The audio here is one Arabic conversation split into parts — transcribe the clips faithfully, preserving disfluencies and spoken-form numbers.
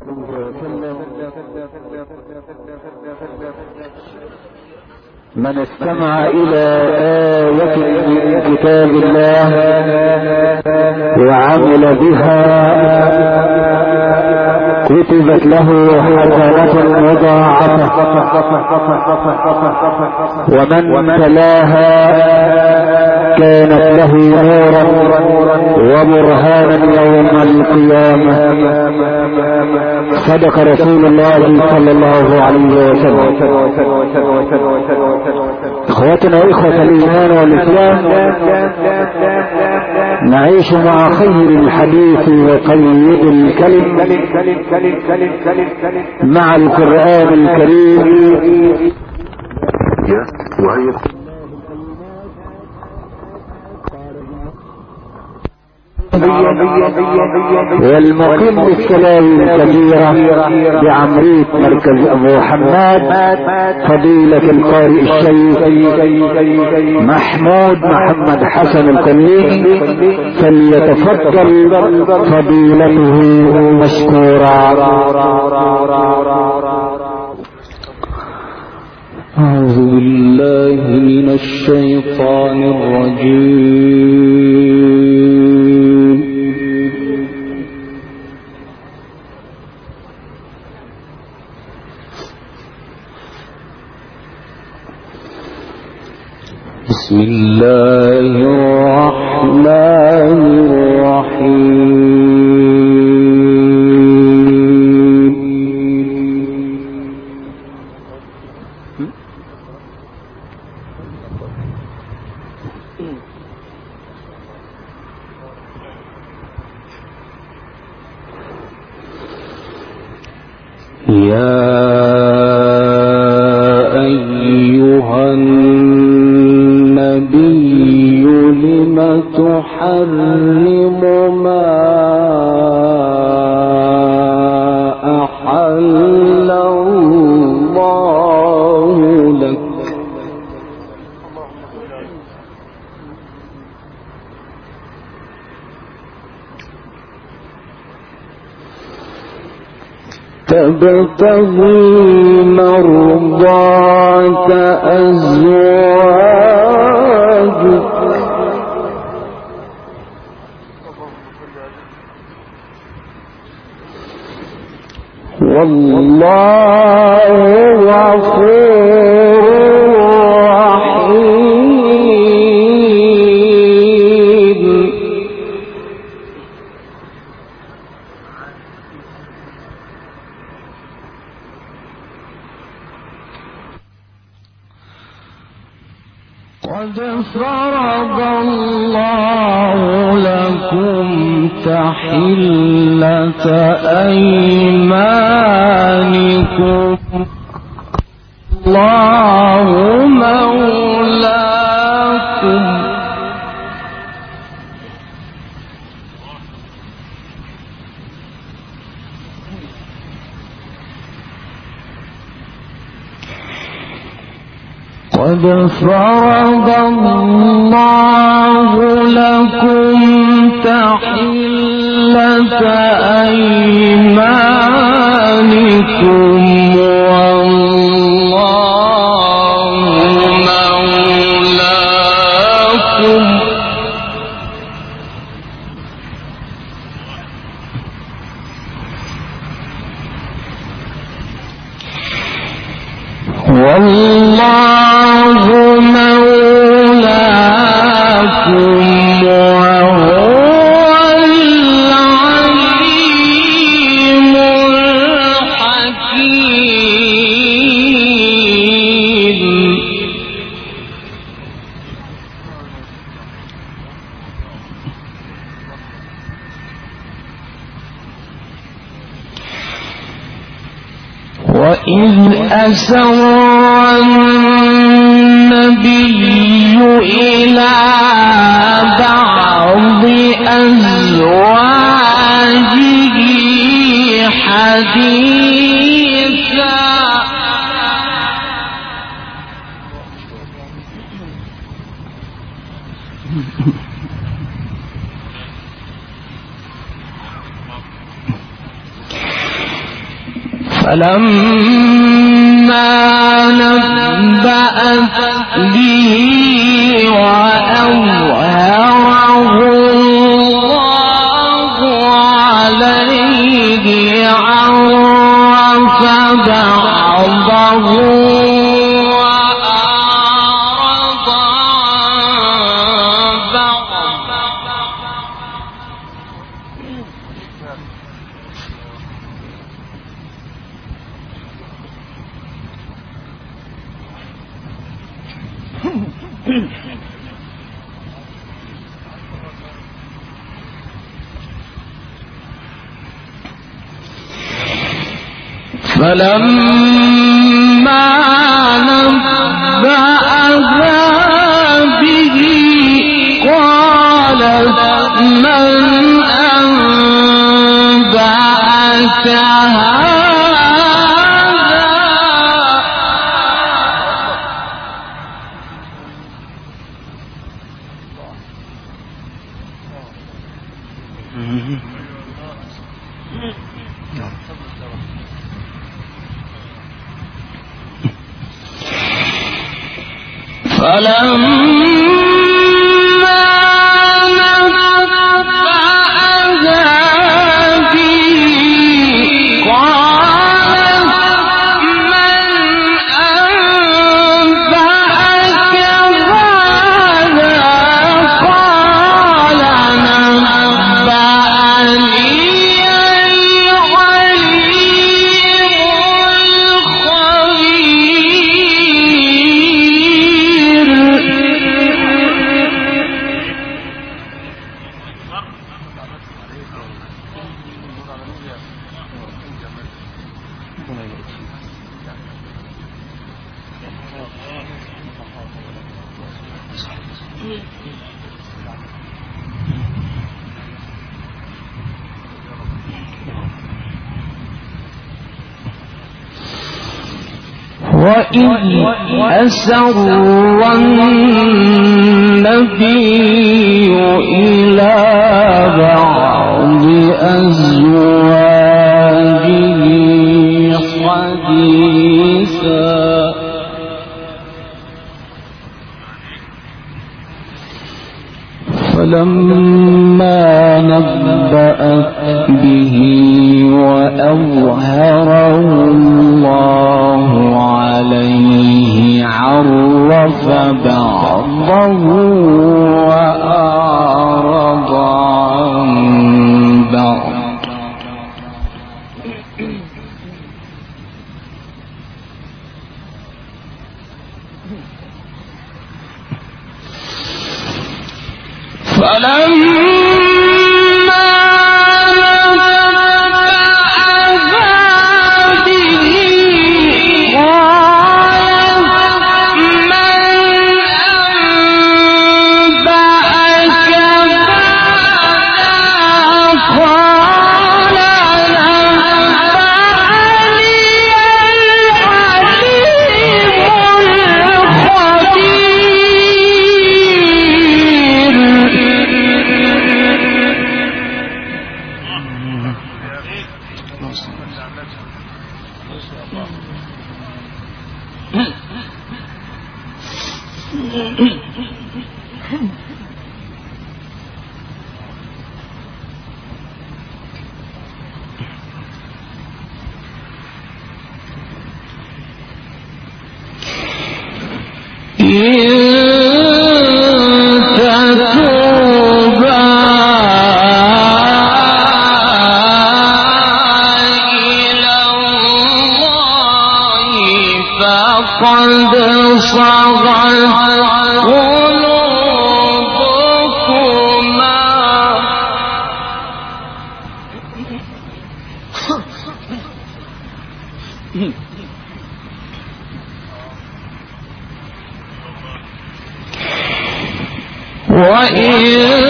من استمع إلى آية من كتاب الله وعمل بها كتبت له حسنة مضاعفة، ومن تلاها كانت له نورا وبرهانا يوم القيامة. صدق رسول الله صلى الله عليه وسلم. اخواتنا واخوة الايمان والاسلام، نعيش مع خير الحديث وطيب الكلم مع القرآن الكريم. والمقيم بالسلام الكبيرة بعمرية مركز ابو حماد فضيلة القارئ الشيخ محمود محمد حسن القليني، فليتفضل فضيلته مشكورا. أعوذ بالله من الشيطان الرجيم. بسم الله الرحمن الرحيم. يا أيها النبي لم تحرم ما أحل الله لك؟ تبتغي مرضات أزواجك والله غفور رحيم. قد فرض الله لكم تحلة أيمانكم، الله مولاكم، قد فرض الله لكم تحلة أيمانكم والله مولاكم، والله مولاكم وهو العليم الحكيم. وإذ أسر النبي إلى بعض أزواجه حديثا فلما نبأت به وأظهره الله عليه عرف بعضه وأعرض عن فلما نبأها به قالت من أنبأك فلما نبأها به قالت من أنبأك هذا قال نبأني وإذ أسر النبي إلى بعض أزواجه حديثا فلما نبأت به وأظهره الله عليه عرف بعضه وأعرض عن بعض فلما قد صغت قلوبكما وإن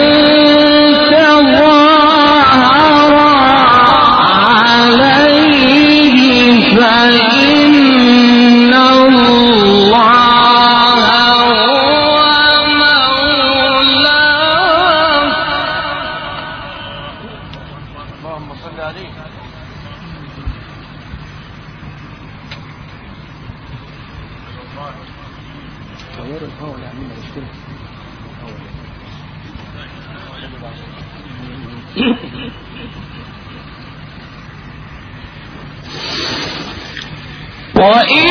تظاهر عليه فإن الله غير الهواء اللي عاملين مشكلة. وإن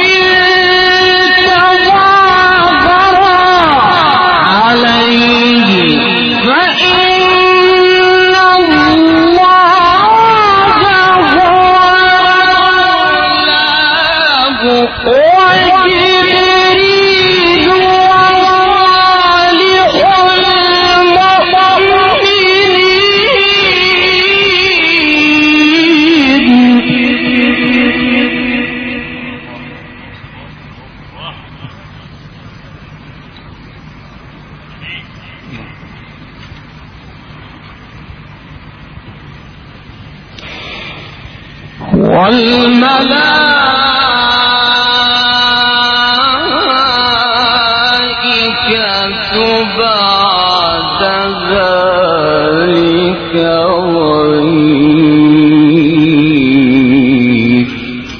تظاهر عليه فإن الله هو وجبريل وصالح المؤمنين والملائكة بعد ذلك ظهير.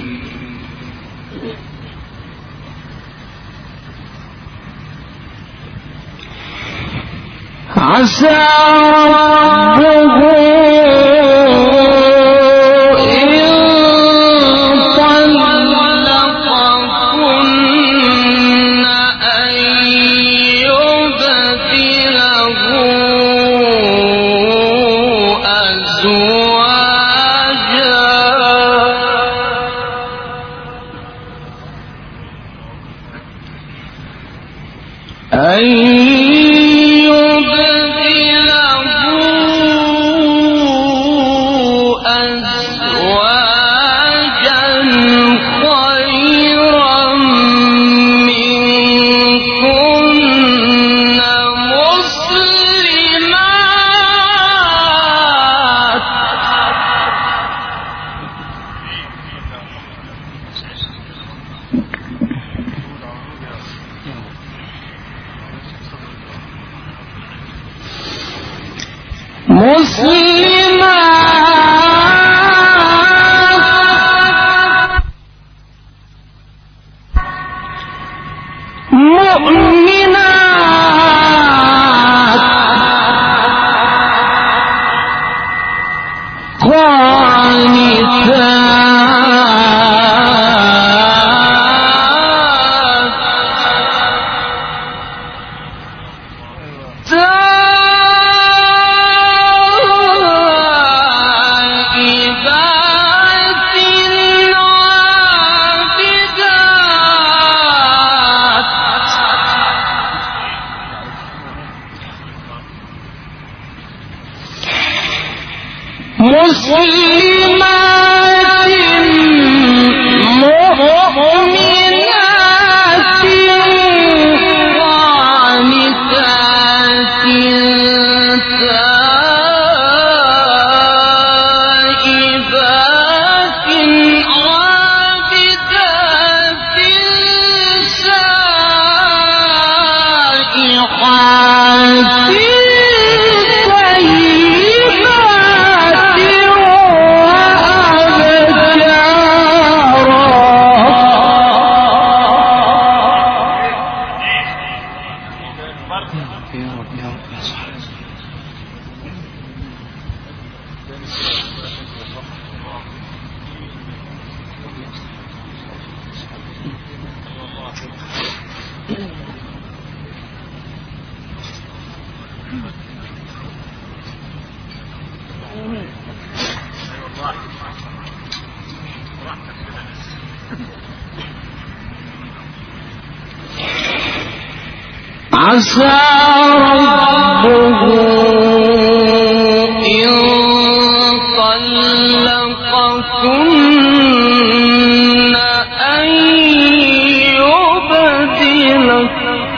عسى ربه أن يبدله أزواجا خيرا منكن مسلمات مسلمات مؤمنات قانتات مسلمات مؤمنات قانتات تائبات عابدات سائحات عسى ربه إن طلقكن أن يبدله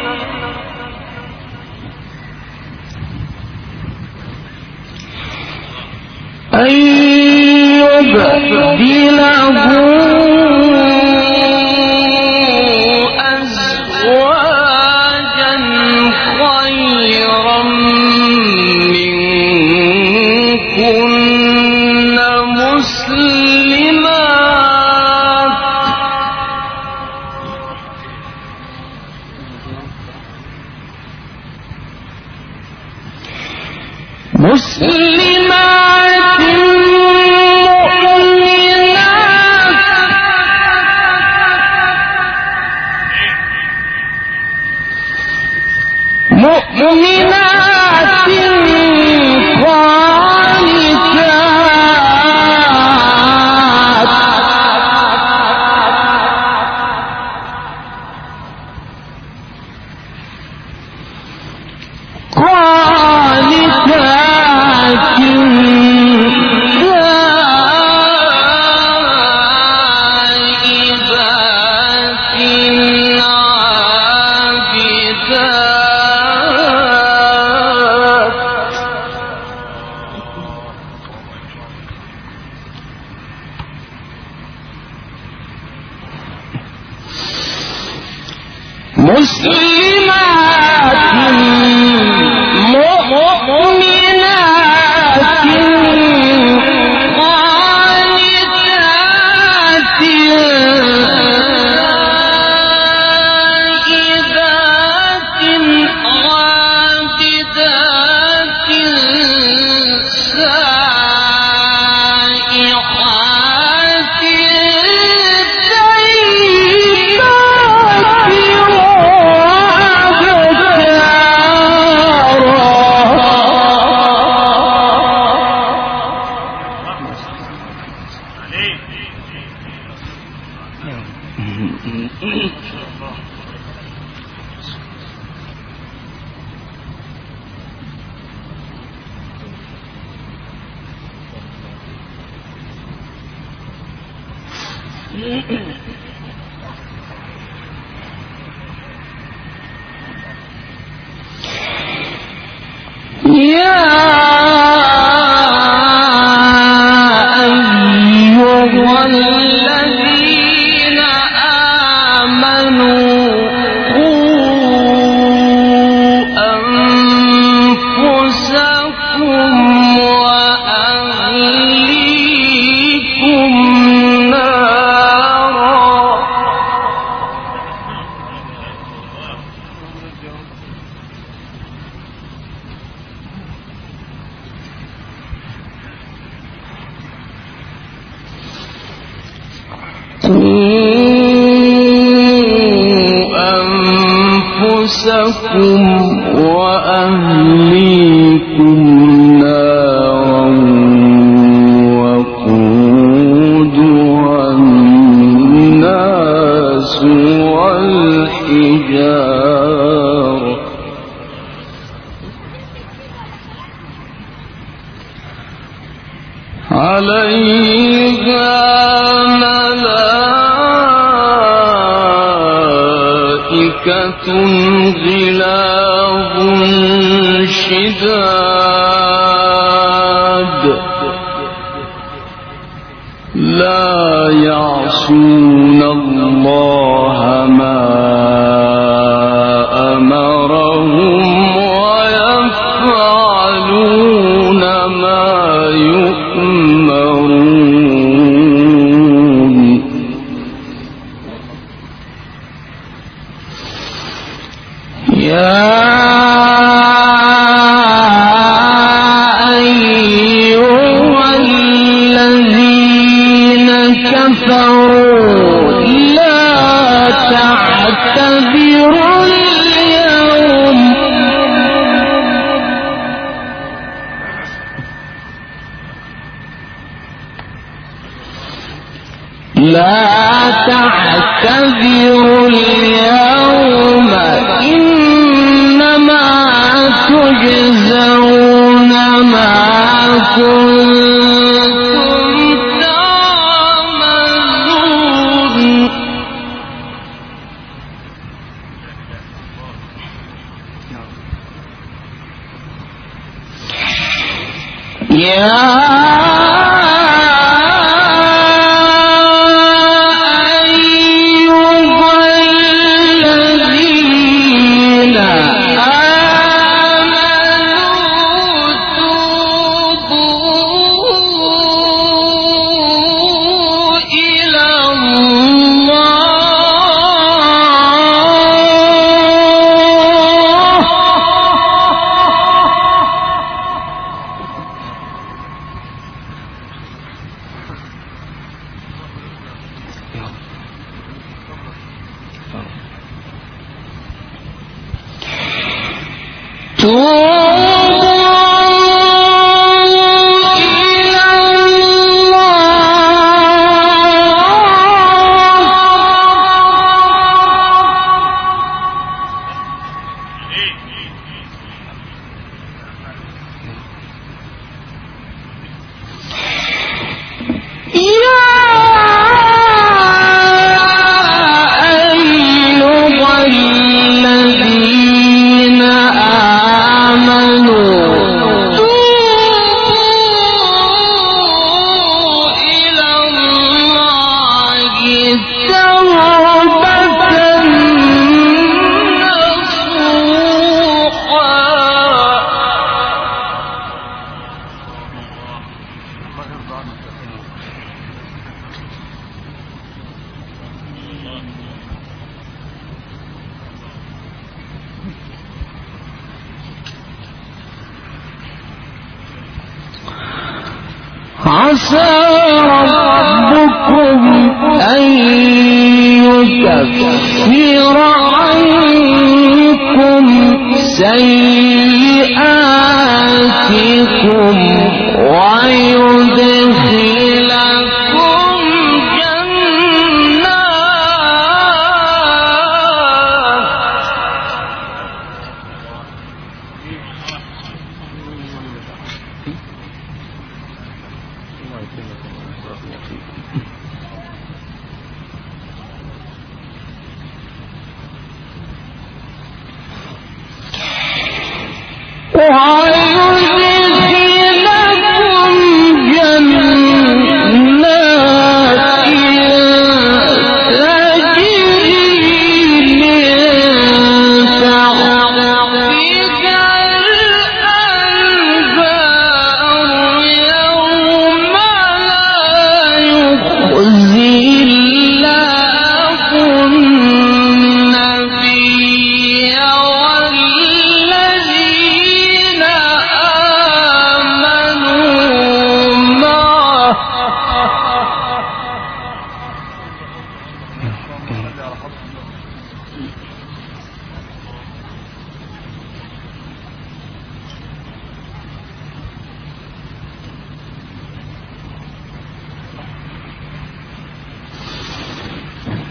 أن يبدله أزواجا خيرا منكن مسلمات. مسلمات مؤمنات قانتات عابدات عابدات سائحات أنفسكم وأهليكم نارا وقودها الناس والحجارة عليها ملائكة غلاظ شداد لا يعصون الله ما أمرهم ويفعلون ما يؤمرون. يا أيها الذين كفروا لا تعتذروا اليوم لا تعتذروا اليوم إنما تجزون ما كنتم تعملون. يا أيها الذين آمنوا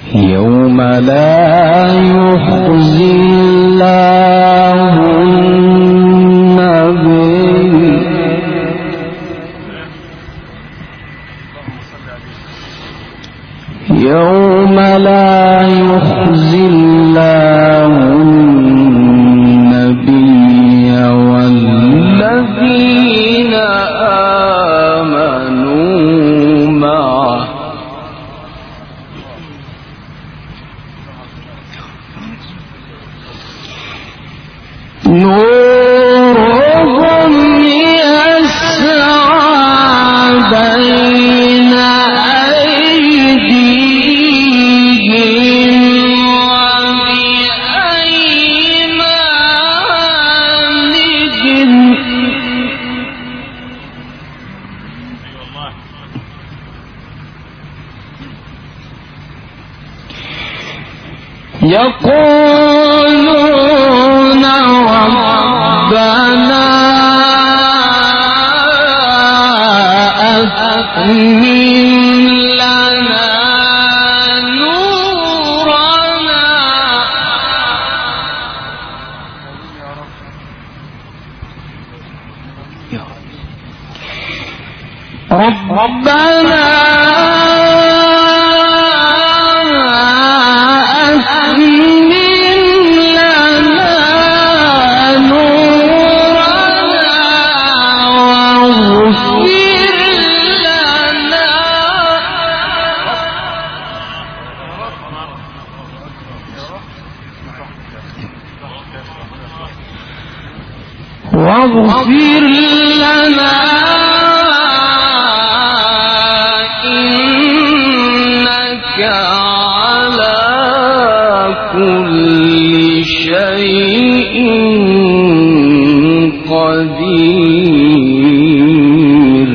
يوم لا يخزي الله النبي يوم لا يخزي الله النبي والذين آمنوا معه نورهم يسعى بين أيديهم وبأيمانهم يقولون ربنا أتمم لنا نورنا ربنا واغفر لنا إنك على كل شيء قدير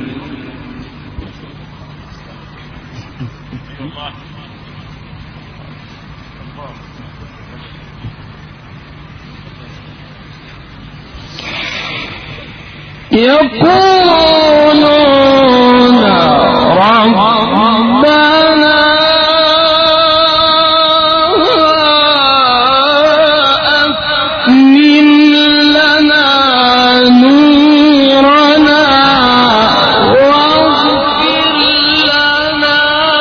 يقولون ربنا أتمم لنا نورنا واغفر لنا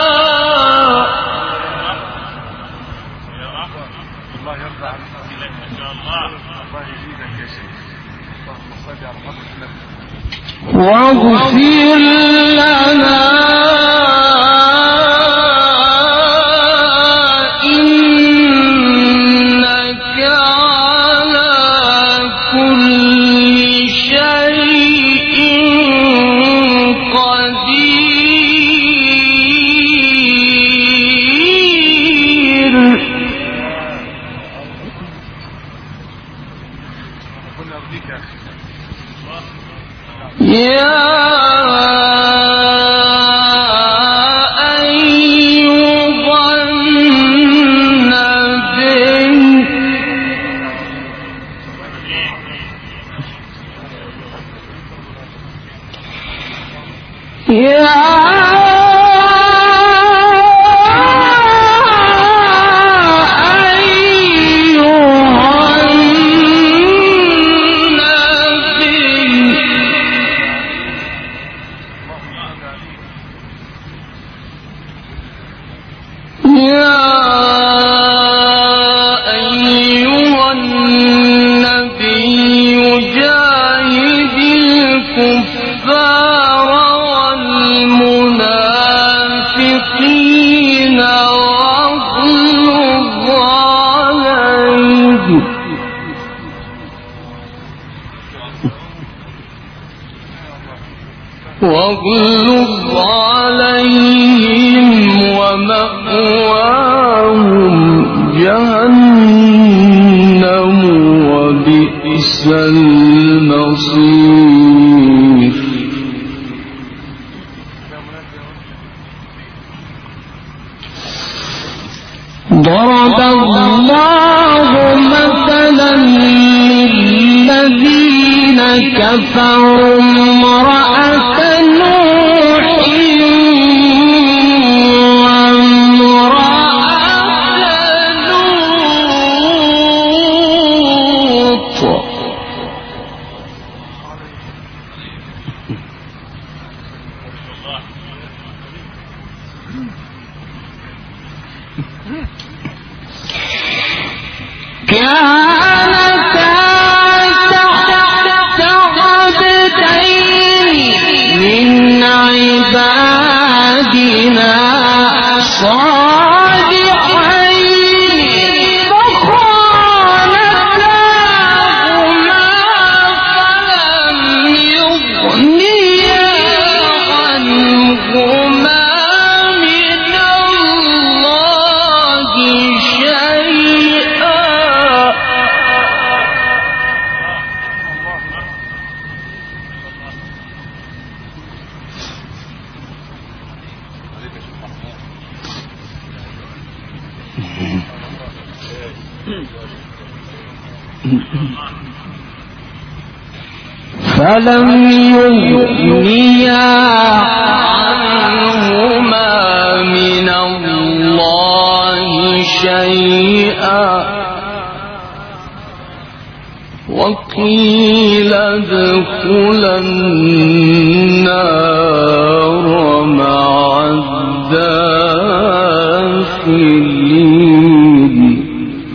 الله يرضى عنك ما شاء الله الله يزيدك يا شيخ اللهم صل على محمد واغفر لنا إنك على كل شيء قدير ربنا يرضيك يا اخي يا أيها النبي يا واغلظ عليهم ومأواهم جهنم وبئس المصير ضرب الله مثلا للذين كفروا امرأة نوح وامرأة فلم يغنيا عنهما من الله شيئا وقيل ادخلا النار مع الداخلين.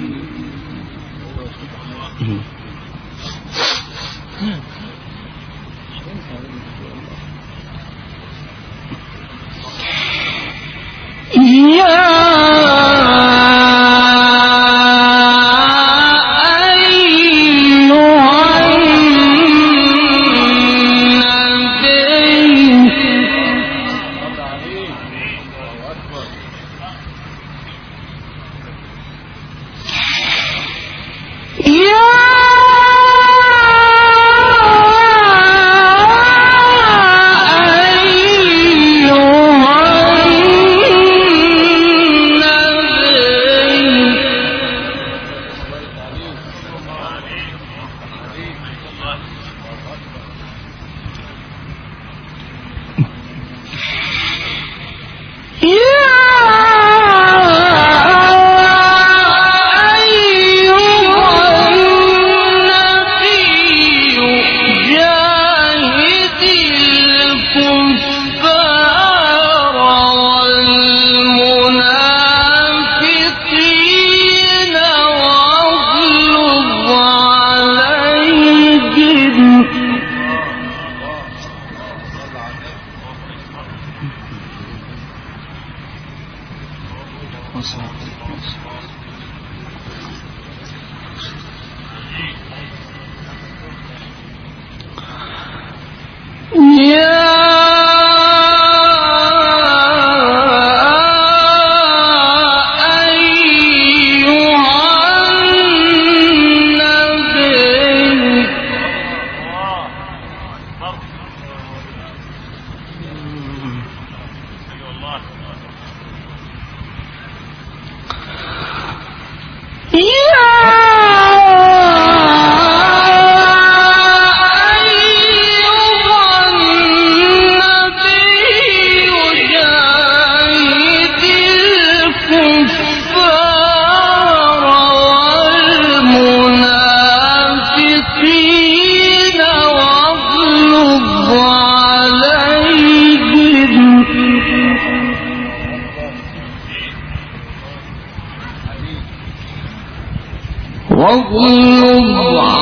واغلظ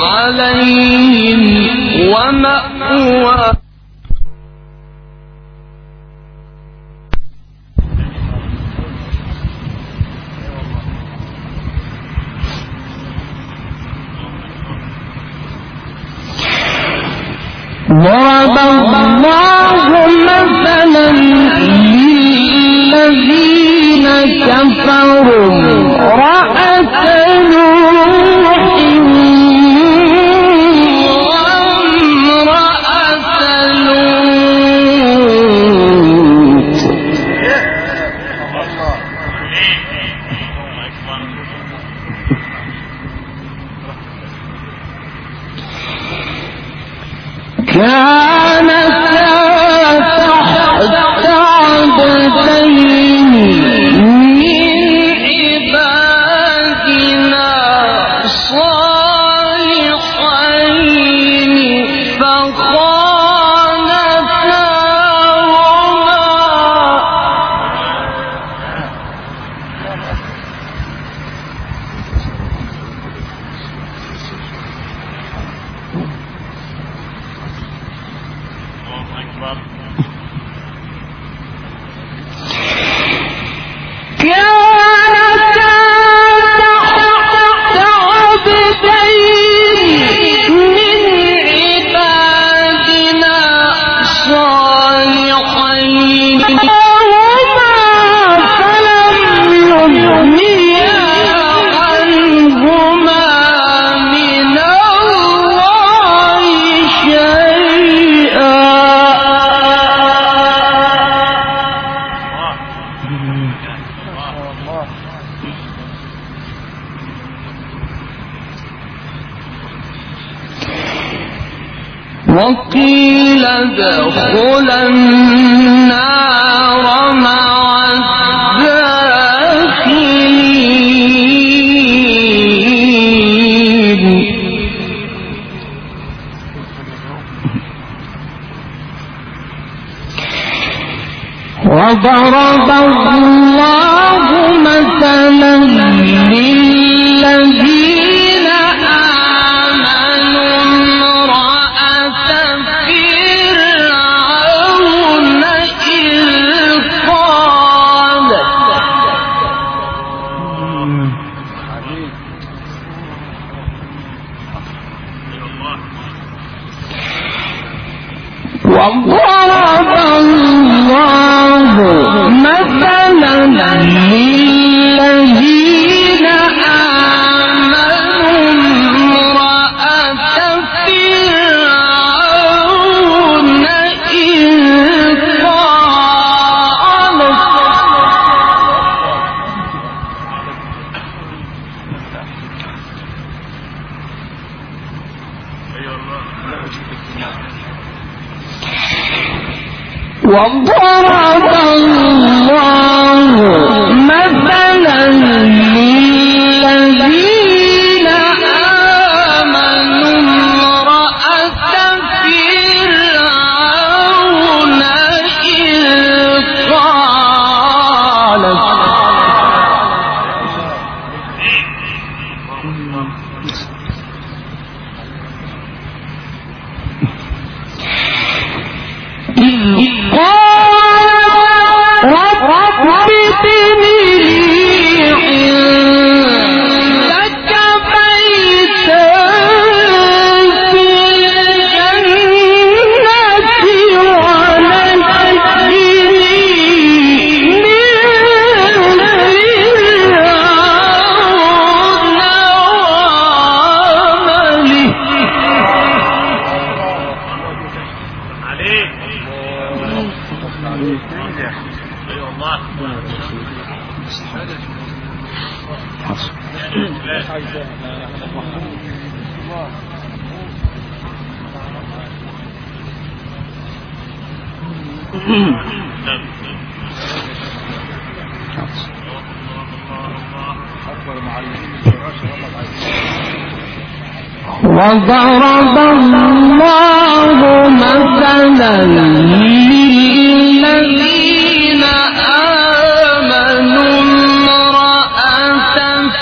عليهم ومأواهم ضرب الله مثلا للذين كفروا امرأة نوح وامرأة لوط كانتا تحت عبدين من عبادنا وقيل ادخل النار مع الداخلين. وضرب الله مثلا للذين آمنوا امرأة فرعون إذ قالت وضرب الله مثلا للذين آمنوا امرأة فرعون إذ قالت وضرب الله مثلا للذين آمنوا امرأة فرعون إذ قالت إذ قالت رب ابن لي عندك بيتا في الجنة ونجني من فرعون وعمله. وضرب الله مثلا للذين آمنوا امرأة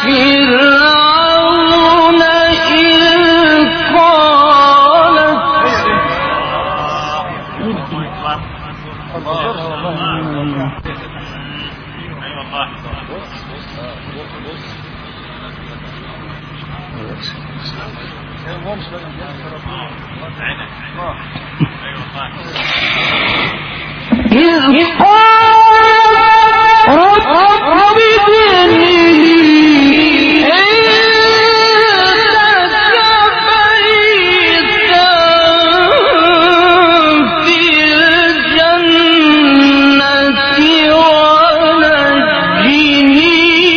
فرعون إذ قالت إذ قالت رب ابن لي عندك بيتا في الجنة ونجني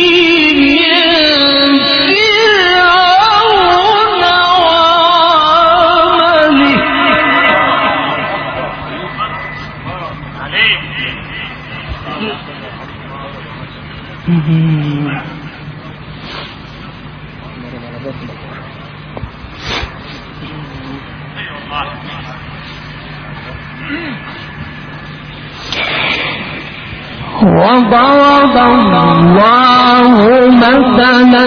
من فرعون وعمله. وضرب الله مثلا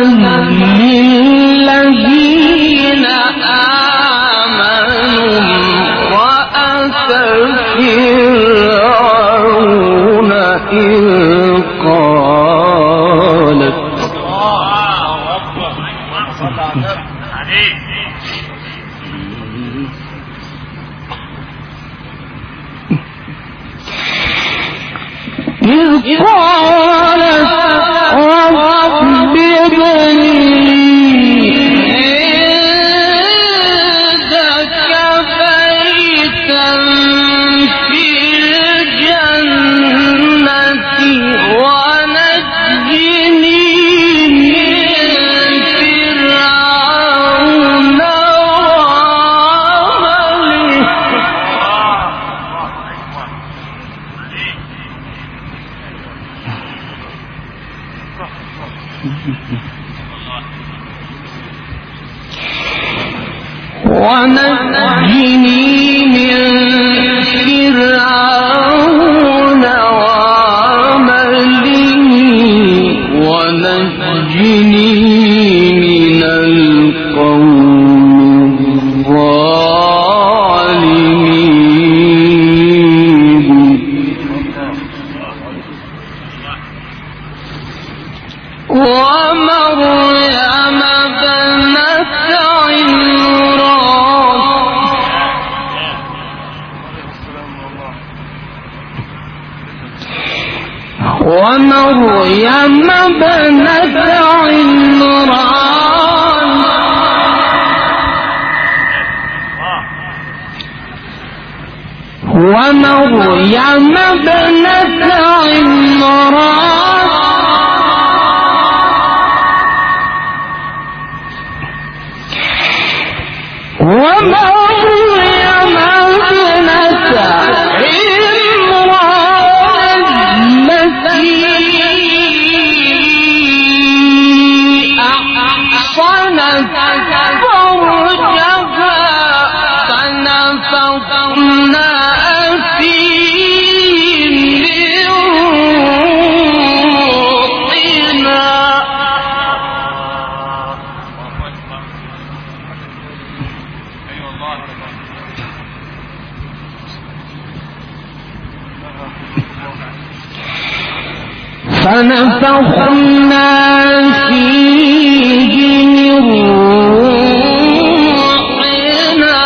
للذين آمنوا امرأة فرعون إذ قالت إذ قالت رب ابن لي عندك بيتا في الجنة ونجني من فرعون وعمله ونجني من القوم الظالمين ومريم بنت ومريم بنت عمران ومريم بنت عمران ومريم بنت فنفخنا فيه من روحنا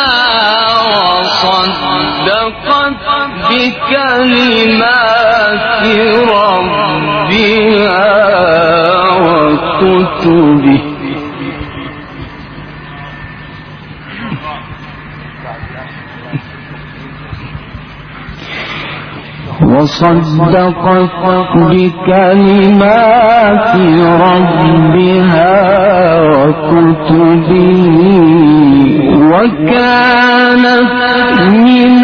وصدقت بكلمات ربها وكتبه وصدقت بكلمات ربها وكتبه وكانت من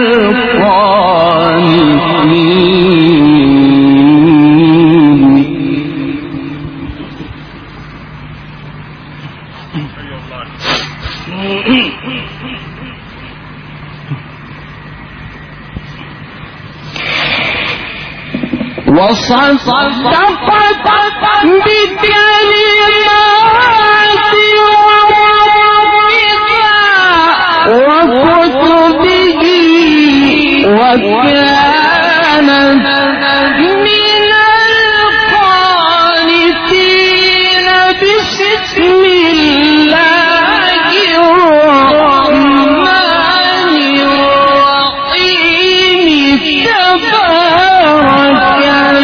القانتين. وصدقت بكلمات ربها وكتبه وكانت من القانتين. بسم الله الرحمن الرحيم. تبارك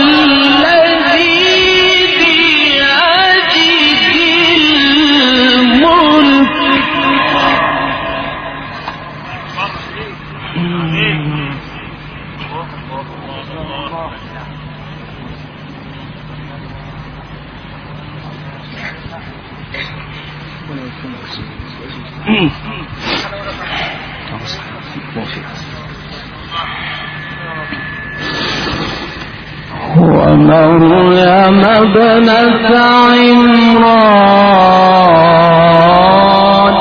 ومريم ابنة عمران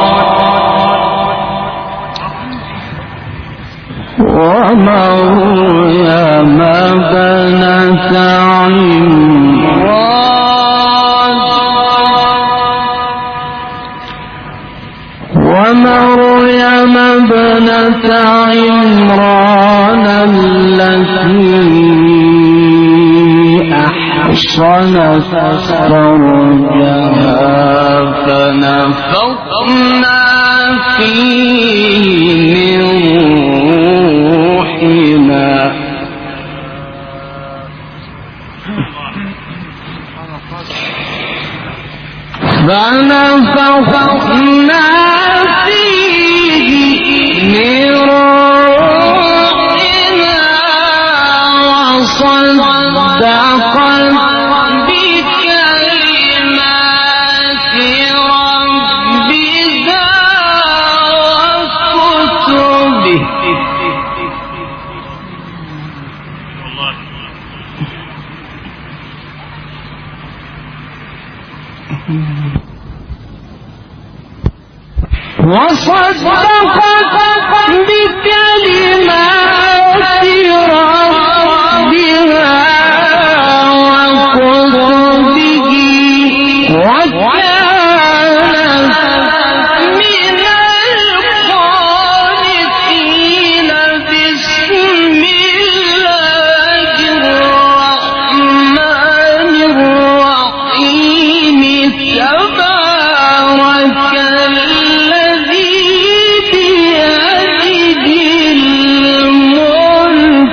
ومريم ابنة عمران ومريم ابنة عمران التي أحصنت فرجها فنفخنا فيه من روحنا فنفخنا فيه من روحنا وصدقت وصدقت بكلمات ربها وكتبه وكانت من القانتين. بسم الله الرحمن الرحيم. تبارك الذي بيده الملك.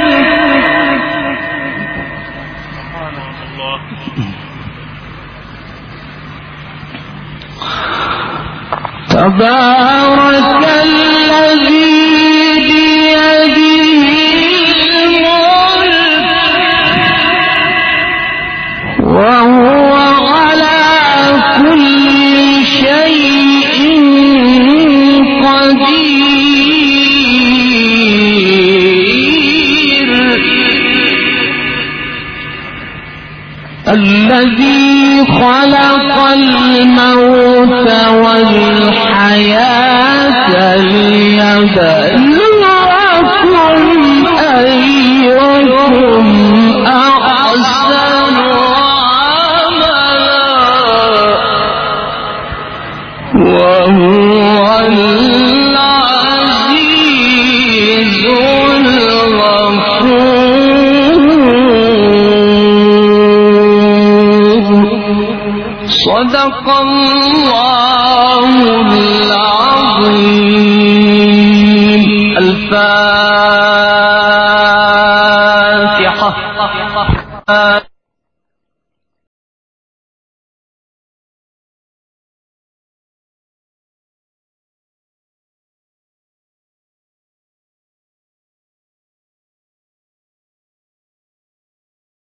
تبارك الذي بيده الملك وهو على كل شيء قدير. الذي خلق الموت والحياة ليبلوكم أيكم أحسن عملا وهو العزيز الغفور. صدق الله العظيم. الفاتحة.